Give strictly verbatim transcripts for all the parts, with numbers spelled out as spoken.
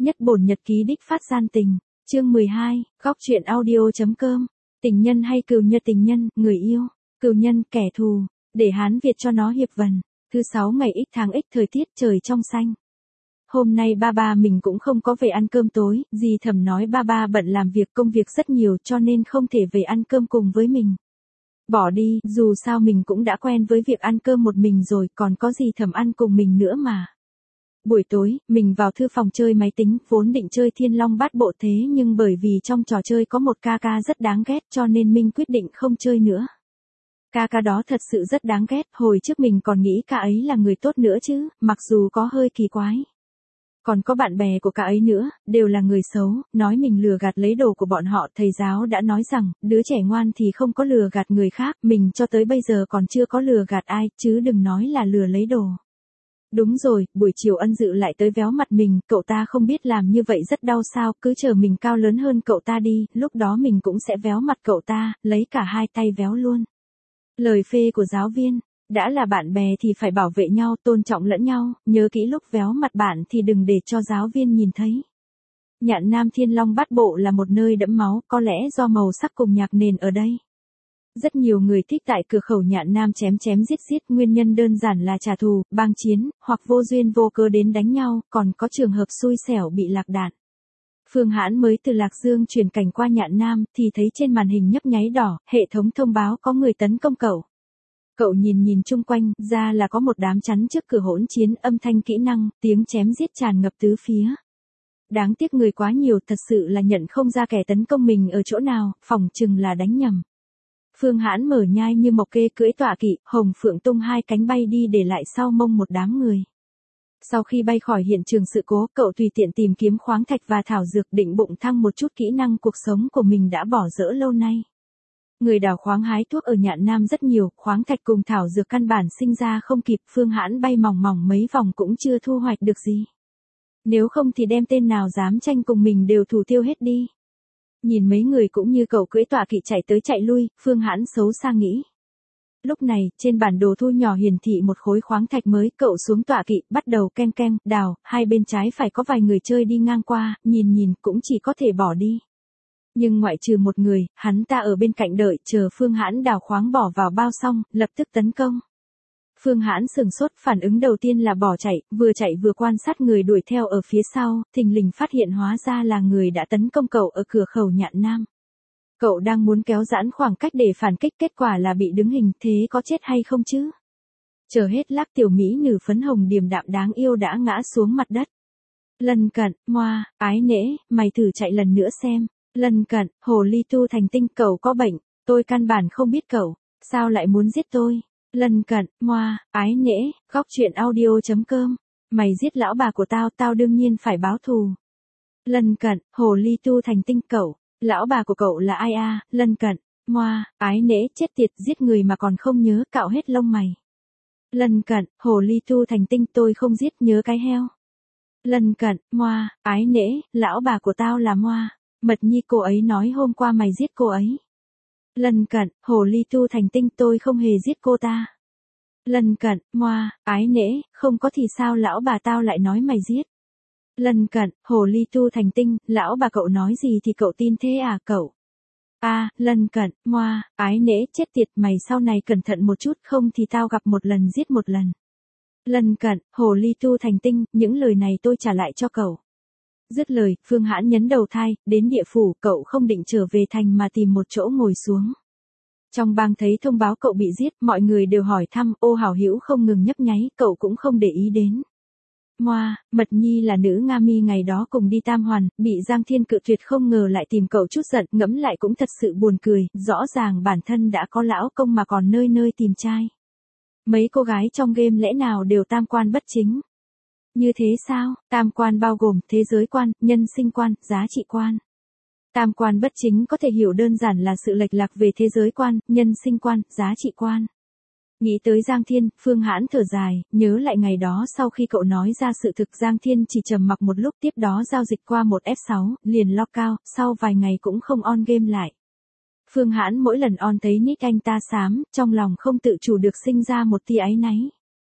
Nhất bổn nhật ký đích phát gian tình, chương mười hai, góc truyện audio.com, tình nhân hay cừu nhật tình nhân, người yêu, cừu nhân, kẻ thù, để Hán Việt cho nó hiệp vần. Thứ sáu ngày X tháng X, thời tiết trời trong xanh. Hôm nay ba ba mình cũng không có về ăn cơm tối, dì Thẩm nói ba ba bận làm việc công việc rất nhiều cho nên không thể về ăn cơm cùng với mình. Bỏ đi, dù sao mình cũng đã quen với việc ăn cơm một mình rồi, còn có dì Thẩm ăn cùng mình nữa mà. Buổi tối, mình vào thư phòng chơi máy tính, vốn định chơi Thiên Long Bát Bộ thế nhưng bởi vì trong trò chơi có một ca ca rất đáng ghét cho nên mình quyết định không chơi nữa. Ca ca đó thật sự rất đáng ghét, hồi trước mình còn nghĩ ca ấy là người tốt nữa chứ, mặc dù có hơi kỳ quái. Còn có bạn bè của ca ấy nữa, đều là người xấu, nói mình lừa gạt lấy đồ của bọn họ. Thầy giáo đã nói rằng, đứa trẻ ngoan thì không có lừa gạt người khác, mình cho tới bây giờ còn chưa có lừa gạt ai, chứ đừng nói là lừa lấy đồ. Đúng rồi, buổi chiều Ân Dự lại tới véo mặt mình, cậu ta không biết làm như vậy rất đau sao, cứ chờ mình cao lớn hơn cậu ta đi, lúc đó mình cũng sẽ véo mặt cậu ta, lấy cả hai tay véo luôn. Lời phê của giáo viên, đã là bạn bè thì phải bảo vệ nhau, tôn trọng lẫn nhau, nhớ kỹ lúc véo mặt bạn thì đừng để cho giáo viên nhìn thấy. Nhạn Nam Thiên Long Bát Bộ là một nơi đẫm máu, có lẽ do màu sắc cùng nhạc nền ở đây. Rất nhiều người thích tại cửa khẩu Nhạn Nam chém chém giết giết, nguyên nhân đơn giản là trả thù, bang chiến, hoặc vô duyên vô cớ đến đánh nhau, còn có trường hợp xui xẻo bị lạc đạn. Phương Hãn mới từ Lạc Dương chuyển cảnh qua Nhạn Nam thì thấy trên màn hình nhấp nháy đỏ, hệ thống thông báo có người tấn công cậu. Cậu nhìn nhìn chung quanh, ra là có một đám chắn trước cửa hỗn chiến, âm thanh kỹ năng, tiếng chém giết tràn ngập tứ phía. Đáng tiếc người quá nhiều, thật sự là nhận không ra kẻ tấn công mình ở chỗ nào, phỏng chừng là đánh nhầm. Phương Hãn mở nhai như mộc kê cưỡi tọa kỵ, hồng phượng tung hai cánh bay đi để lại sau mông một đám người. Sau khi bay khỏi hiện trường sự cố, cậu tùy tiện tìm kiếm khoáng thạch và thảo dược, định bụng thăng một chút kỹ năng cuộc sống của mình đã bỏ dỡ lâu nay. Người đào khoáng hái thuốc ở Nhạn Nam rất nhiều, khoáng thạch cùng thảo dược căn bản sinh ra không kịp, Phương Hãn bay mỏng mỏng mấy vòng cũng chưa thu hoạch được gì. Nếu không thì đem tên nào dám tranh cùng mình đều thủ tiêu hết đi. Nhìn mấy người cũng như cậu cưỡi tọa kỵ chạy tới chạy lui, Phương Hãn xấu xa nghĩ. Lúc này, trên bản đồ thu nhỏ hiển thị một khối khoáng thạch mới, cậu xuống tọa kỵ, bắt đầu ken ken, đào, hai bên trái phải có vài người chơi đi ngang qua, nhìn nhìn cũng chỉ có thể bỏ đi. Nhưng ngoại trừ một người, hắn ta ở bên cạnh đợi, chờ Phương Hãn đào khoáng bỏ vào bao xong, lập tức tấn công. Phương Hãn sừng sốt, phản ứng đầu tiên là bỏ chạy, vừa chạy vừa quan sát người đuổi theo ở phía sau, thình lình phát hiện hóa ra là người đã tấn công cậu ở cửa khẩu Nhạn Nam. Cậu đang muốn kéo giãn khoảng cách để phản kích, kết quả là bị đứng hình, thế có chết hay không chứ? Chờ hết lắc, tiểu mỹ nữ phấn hồng điềm đạm đáng yêu đã ngã xuống mặt đất. Lần cận, moa, ái nễ, mày thử chạy lần nữa xem. Lần cận, hồ ly tu thành tinh, cậu có bệnh, tôi căn bản không biết cậu, sao lại muốn giết tôi? Lần cận, moa, ái nễ, góc truyện audio.com, mày giết lão bà của tao, tao đương nhiên phải báo thù. Lần cận, hồ ly tu thành tinh, cậu, lão bà của cậu là ai a? Lần cận, moa, ái nễ, chết tiệt, giết người mà còn không nhớ, cạo hết lông mày. Lần cận, hồ ly tu thành tinh, tôi không giết, nhớ cái heo. Lần cận, moa, ái nễ, lão bà của tao là moa. Mật Nhi, cô ấy nói hôm qua mày giết cô ấy. Lần cận, hồ ly tu thành tinh, tôi không hề giết cô ta. Lần cận, moa, ái nễ, không có thì sao lão bà tao lại nói mày giết. Lần cận, hồ ly tu thành tinh, lão bà cậu nói gì thì cậu tin thế à cậu? A, à, lần cận, moa, ái nễ, chết tiệt, mày sau này cẩn thận một chút, không thì tao gặp một lần giết một lần. Lần cận, hồ ly tu thành tinh, những lời này tôi trả lại cho cậu. Dứt lời, Phương Hãn nhấn đầu thai, đến địa phủ, cậu không định trở về thành mà tìm một chỗ ngồi xuống. Trong bang thấy thông báo cậu bị giết, mọi người đều hỏi thăm, ô hảo hữu không ngừng nhấp nháy, cậu cũng không để ý đến. Moa, Mật Nhi là nữ Nga Mi ngày đó cùng đi Tam Hoàn, bị Giang Thiên cự tuyệt, không ngờ lại tìm cậu chút giận, ngẫm lại cũng thật sự buồn cười, rõ ràng bản thân đã có lão công mà còn nơi nơi tìm trai. Mấy cô gái trong game lẽ nào đều tam quan bất chính? Như thế sao? Tam quan bao gồm thế giới quan, nhân sinh quan, giá trị quan. Tam quan bất chính có thể hiểu đơn giản là sự lệch lạc về thế giới quan, nhân sinh quan, giá trị quan. Nghĩ tới Giang Thiên, Phương Hãn thở dài, nhớ lại ngày đó sau khi cậu nói ra sự thực, Giang Thiên chỉ trầm mặc một lúc, tiếp đó giao dịch qua một F sáu, liền lock cao, sau vài ngày cũng không on game lại. Phương Hãn mỗi lần on thấy nick anh ta xám, trong lòng không tự chủ được sinh ra một tia áy náy.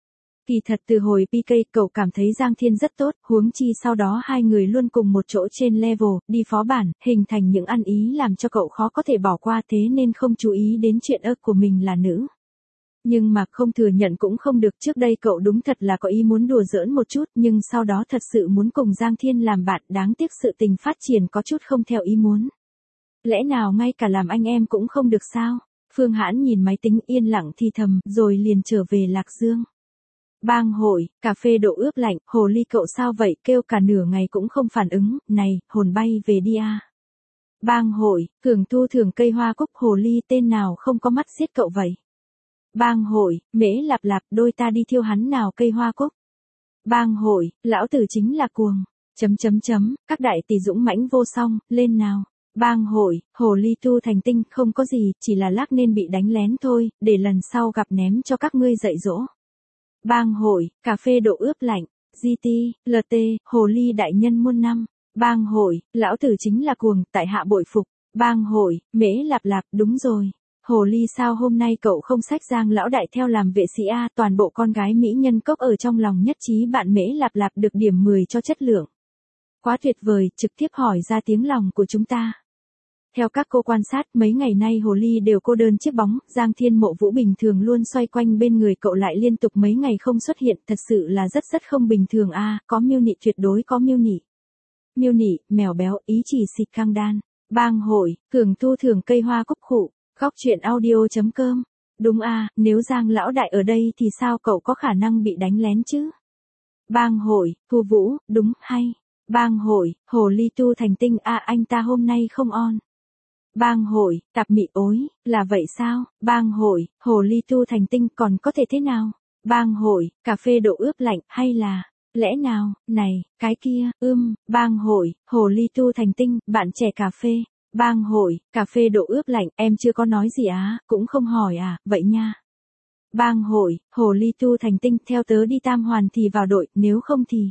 Kỳ thật từ hồi pê ca cậu cảm thấy Giang Thiên rất tốt, huống chi sau đó hai người luôn cùng một chỗ trên level, đi phó bản, hình thành những ăn ý làm cho cậu khó có thể bỏ qua, thế nên không chú ý đến chuyện ơ của mình là nữ. Nhưng mà không thừa nhận cũng không được, trước đây cậu đúng thật là có ý muốn đùa giỡn một chút, nhưng sau đó thật sự muốn cùng Giang Thiên làm bạn, đáng tiếc sự tình phát triển có chút không theo ý muốn. Lẽ nào ngay cả làm anh em cũng không được sao? Phương Hãn nhìn máy tính yên lặng thì thầm, rồi liền trở về Lạc Dương. Bang hội, cà phê độ ướp lạnh, hồ ly cậu sao vậy, kêu cả nửa ngày cũng không phản ứng, này, hồn bay về đi à. Bang hội, Cường Thu Thường cây hoa cúc, hồ ly tên nào không có mắt giết cậu vậy. Bang hội, Mễ Lạp Lạp, đôi ta đi thiêu hắn nào cây hoa cúc. Bang hội, lão tử chính là cuồng, chấm chấm chấm, các đại tỷ dũng mãnh vô song, lên nào. Bang hội, hồ ly tu thành tinh, không có gì, chỉ là lác nên bị đánh lén thôi, để lần sau gặp ném cho các ngươi dạy dỗ. Bang hội, cà phê độ ướp lạnh, giê tê, lờ tê, hồ ly đại nhân muôn năm. Bang hội, lão tử chính là cuồng, tại hạ bội phục. Bang hội, Mễ Lạp Lạp, đúng rồi. Hồ ly sao hôm nay cậu không xách Giang lão đại theo làm vệ sĩ a, toàn bộ con gái mỹ nhân cốc ở trong lòng nhất trí bạn Mễ Lạp Lạp được điểm mười cho chất lượng. Quá tuyệt vời, trực tiếp hỏi ra tiếng lòng của chúng ta. Theo các cô quan sát, mấy ngày nay hồ ly đều cô đơn chiếc bóng, Giang Thiên Mộ Vũ bình thường luôn xoay quanh bên người cậu lại liên tục mấy ngày không xuất hiện, thật sự là rất rất không bình thường a, à, có miêu nị, tuyệt đối có miêu nị. Miêu nị, mèo béo, ý chỉ xịt căng đan. Bang hội, Cường Thu Thường cây hoa cúc khụ, khóc chuyện audio chấm com. Đúng a, à, nếu Giang lão đại ở đây thì sao cậu có khả năng bị đánh lén chứ? Bang hội, Thu Vũ, đúng, hay. Bang hội, hồ ly tu thành tinh a, à, anh ta hôm nay không on. Bang hội, Tạp Mị ối, là vậy sao? Bang hội, hồ ly tu thành tinh còn có thể thế nào? Bang hội, cà phê độ ướp lạnh, hay là, lẽ nào, này, cái kia, ưm, bang hội, hồ ly tu thành tinh, bạn trẻ cà phê. Bang hội, cà phê độ ướp lạnh, em chưa có nói gì á, cũng không hỏi à, vậy nha. Bang hội, hồ ly tu thành tinh, theo tớ đi Tam Hoàn thì vào đội, nếu không thì...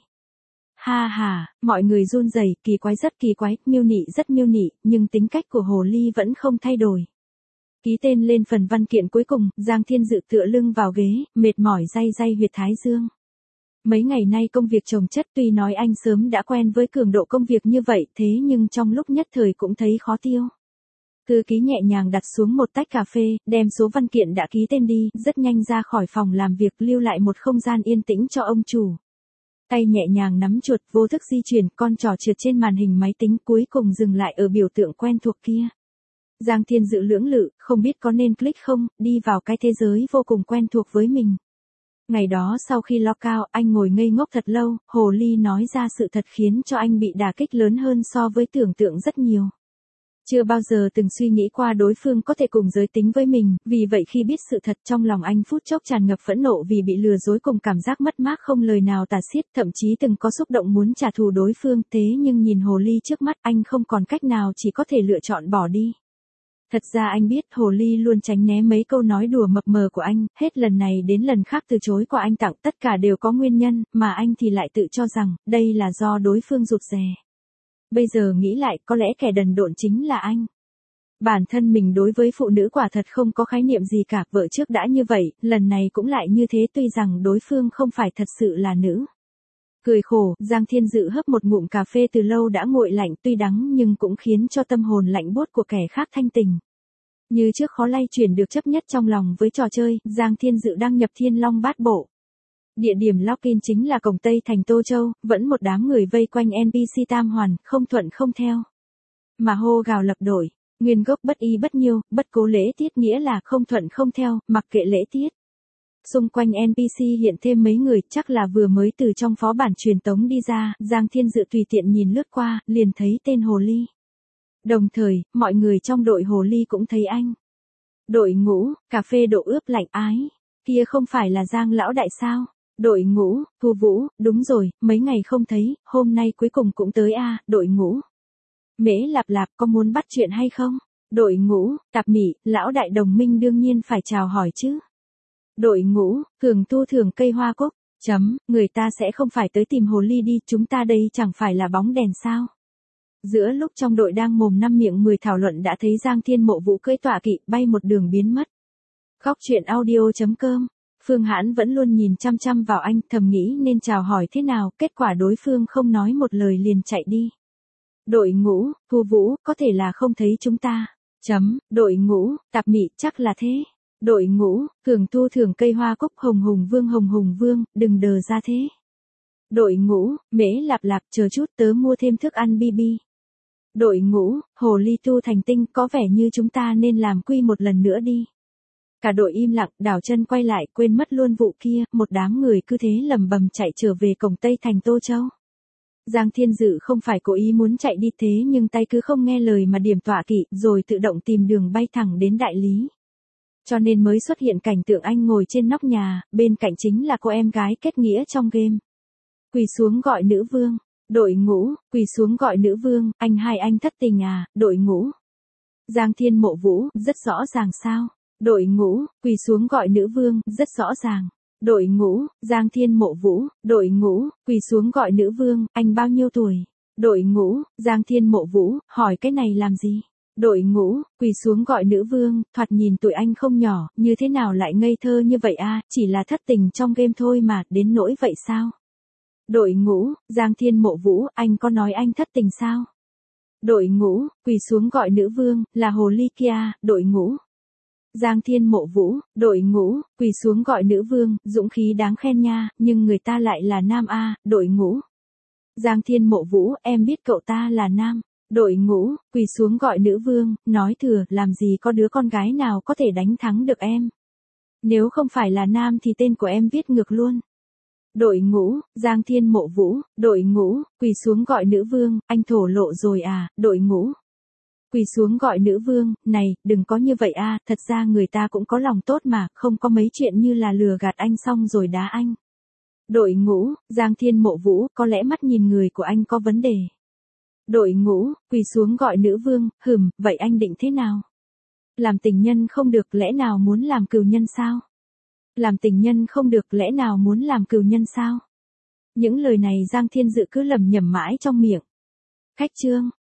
Ha ha, mọi người run rẩy, kỳ quái rất kỳ quái, miêu nị rất miêu nị, nhưng tính cách của hồ ly vẫn không thay đổi. Ký tên lên phần văn kiện cuối cùng, Giang Thiên Dự tựa lưng vào ghế, mệt mỏi day day huyệt thái dương. Mấy ngày nay công việc chồng chất, tuy nói anh sớm đã quen với cường độ công việc như vậy, thế nhưng trong lúc nhất thời cũng thấy khó tiêu. Thư ký nhẹ nhàng đặt xuống một tách cà phê, đem số văn kiện đã ký tên đi, rất nhanh ra khỏi phòng làm việc, lưu lại một không gian yên tĩnh cho ông chủ. Tay nhẹ nhàng nắm chuột, vô thức di chuyển, con trỏ trượt trên màn hình máy tính, cuối cùng dừng lại ở biểu tượng quen thuộc kia. Giang Thiên Dự lưỡng lự, không biết có nên click không, đi vào cái thế giới vô cùng quen thuộc với mình. Ngày đó sau khi lockout, anh ngồi ngây ngốc thật lâu, hồ ly nói ra sự thật khiến cho anh bị đả kích lớn hơn so với tưởng tượng rất nhiều. Chưa bao giờ từng suy nghĩ qua đối phương có thể cùng giới tính với mình, vì vậy khi biết sự thật trong lòng anh phút chốc tràn ngập phẫn nộ vì bị lừa dối cùng cảm giác mất mát không lời nào tả xiết, thậm chí từng có xúc động muốn trả thù đối phương, thế nhưng nhìn hồ ly trước mắt anh không còn cách nào, chỉ có thể lựa chọn bỏ đi. Thật ra anh biết hồ ly luôn tránh né mấy câu nói đùa mập mờ của anh, hết lần này đến lần khác từ chối quà anh tặng, tất cả đều có nguyên nhân, mà anh thì lại tự cho rằng, đây là do đối phương rụt rè. Bây giờ nghĩ lại, có lẽ kẻ đần độn chính là anh. Bản thân mình đối với phụ nữ quả thật không có khái niệm gì cả, vợ trước đã như vậy, lần này cũng lại như thế, tuy rằng đối phương không phải thật sự là nữ. Cười khổ, Giang Thiên Dự hấp một ngụm cà phê từ lâu đã nguội lạnh, tuy đắng nhưng cũng khiến cho tâm hồn lạnh buốt của kẻ khác thanh tình. Như trước khó lay chuyển được chấp nhất trong lòng với trò chơi, Giang Thiên Dự đăng nhập Thiên Long Bát Bộ. Địa điểm login chính là cổng Tây thành Tô Châu, vẫn một đám người vây quanh en pê xê Tam Hoàn, không thuận không theo. Mà hô gào lập đổi, nguyên gốc bất y bất nhiêu, bất cố lễ tiết nghĩa là không thuận không theo, mặc kệ lễ tiết. Xung quanh en pê xê hiện thêm mấy người, chắc là vừa mới từ trong phó bản truyền tống đi ra, Giang Thiên Dự tùy tiện nhìn lướt qua, liền thấy tên hồ ly. Đồng thời, mọi người trong đội hồ ly cũng thấy anh. Đội ngũ, cà phê độ ướp lạnh ái, kia không phải là Giang lão đại sao? Đội ngũ, Thu Vũ, đúng rồi, mấy ngày không thấy, hôm nay cuối cùng cũng tới a, à, đội ngũ. Mễ Lạp Lạp có muốn bắt chuyện hay không? Đội ngũ, Tạp Mị, lão đại đồng minh đương nhiên phải chào hỏi chứ. Đội ngũ, Cường Thu Thường cây hoa cúc, chấm, người ta sẽ không phải tới tìm hồ ly đi, chúng ta đây chẳng phải là bóng đèn sao? Giữa lúc trong đội đang mồm năm miệng mười thảo luận đã thấy Giang Thiên Mộ Vũ cưỡi tọa kỵ bay một đường biến mất. Khóc chuyện audio chấm com Phương Hãn vẫn luôn nhìn chăm chăm vào anh, thầm nghĩ nên chào hỏi thế nào, kết quả đối phương không nói một lời liền chạy đi. Đội ngũ, Thu Vũ, có thể là không thấy chúng ta. Chấm, đội ngũ, Tạp Mị, chắc là thế. Đội ngũ, Thường Thu Thường Cây Hoa Cúc Hồng Hùng Vương Hồng Hùng Vương, đừng đờ ra thế. Đội ngũ, Mễ Lạp Lạp, chờ chút tớ mua thêm thức ăn bi bi. Đội ngũ, Hồ Ly Tu Thành Tinh, có vẻ như chúng ta nên làm quy một lần nữa đi. Cả đội im lặng, đảo chân quay lại, quên mất luôn vụ kia, một đám người cứ thế lầm bầm chạy trở về cổng Tây thành Tô Châu. Giang Thiên Dự không phải cố ý muốn chạy đi thế nhưng tay cứ không nghe lời mà điểm tọa kỵ, rồi tự động tìm đường bay thẳng đến đại lý. Cho nên mới xuất hiện cảnh tượng anh ngồi trên nóc nhà, bên cạnh chính là cô em gái kết nghĩa trong game. Quỳ xuống gọi nữ vương. Đội ngũ, quỳ xuống gọi nữ vương, anh hai anh thất tình à, đội ngũ. Giang Thiên Mộ Vũ, rất rõ ràng sao. Đội ngũ, quỳ xuống gọi nữ vương, rất rõ ràng. Đội ngũ, Giang Thiên Mộ Vũ, đội ngũ, quỳ xuống gọi nữ vương, anh bao nhiêu tuổi? Đội ngũ, Giang Thiên Mộ Vũ, hỏi cái này làm gì? Đội ngũ, quỳ xuống gọi nữ vương, thoạt nhìn tuổi anh không nhỏ, như thế nào lại ngây thơ như vậy a, chỉ là thất tình trong game thôi mà, đến nỗi vậy sao? Đội ngũ, Giang Thiên Mộ Vũ, anh có nói anh thất tình sao? Đội ngũ, quỳ xuống gọi nữ vương, là hồ ly kia, đội ngũ. Giang Thiên Mộ Vũ, đội ngũ, quỳ xuống gọi nữ vương, dũng khí đáng khen nha, nhưng người ta lại là nam a, đội ngũ. Giang Thiên Mộ Vũ, em biết cậu ta là nam. Đội ngũ, quỳ xuống gọi nữ vương, nói thừa, làm gì có đứa con gái nào có thể đánh thắng được em. Nếu không phải là nam thì tên của em viết ngược luôn. Đội ngũ, Giang Thiên Mộ Vũ, đội ngũ, quỳ xuống gọi nữ vương, anh thổ lộ rồi à, đội ngũ. Quỳ xuống gọi nữ vương, này, đừng có như vậy a, thật ra người ta cũng có lòng tốt mà, không có mấy chuyện như là lừa gạt anh xong rồi đá anh. Đội ngũ, Giang Thiên Mộ Vũ, có lẽ mắt nhìn người của anh có vấn đề. Đội ngũ, quỳ xuống gọi nữ vương, hừm, vậy anh định thế nào? Làm tình nhân không được, lẽ nào muốn làm cừu nhân sao? Làm tình nhân không được, lẽ nào muốn làm cừu nhân sao? Những lời này Giang Thiên Dự cứ lẩm nhẩm mãi trong miệng. Khách trương.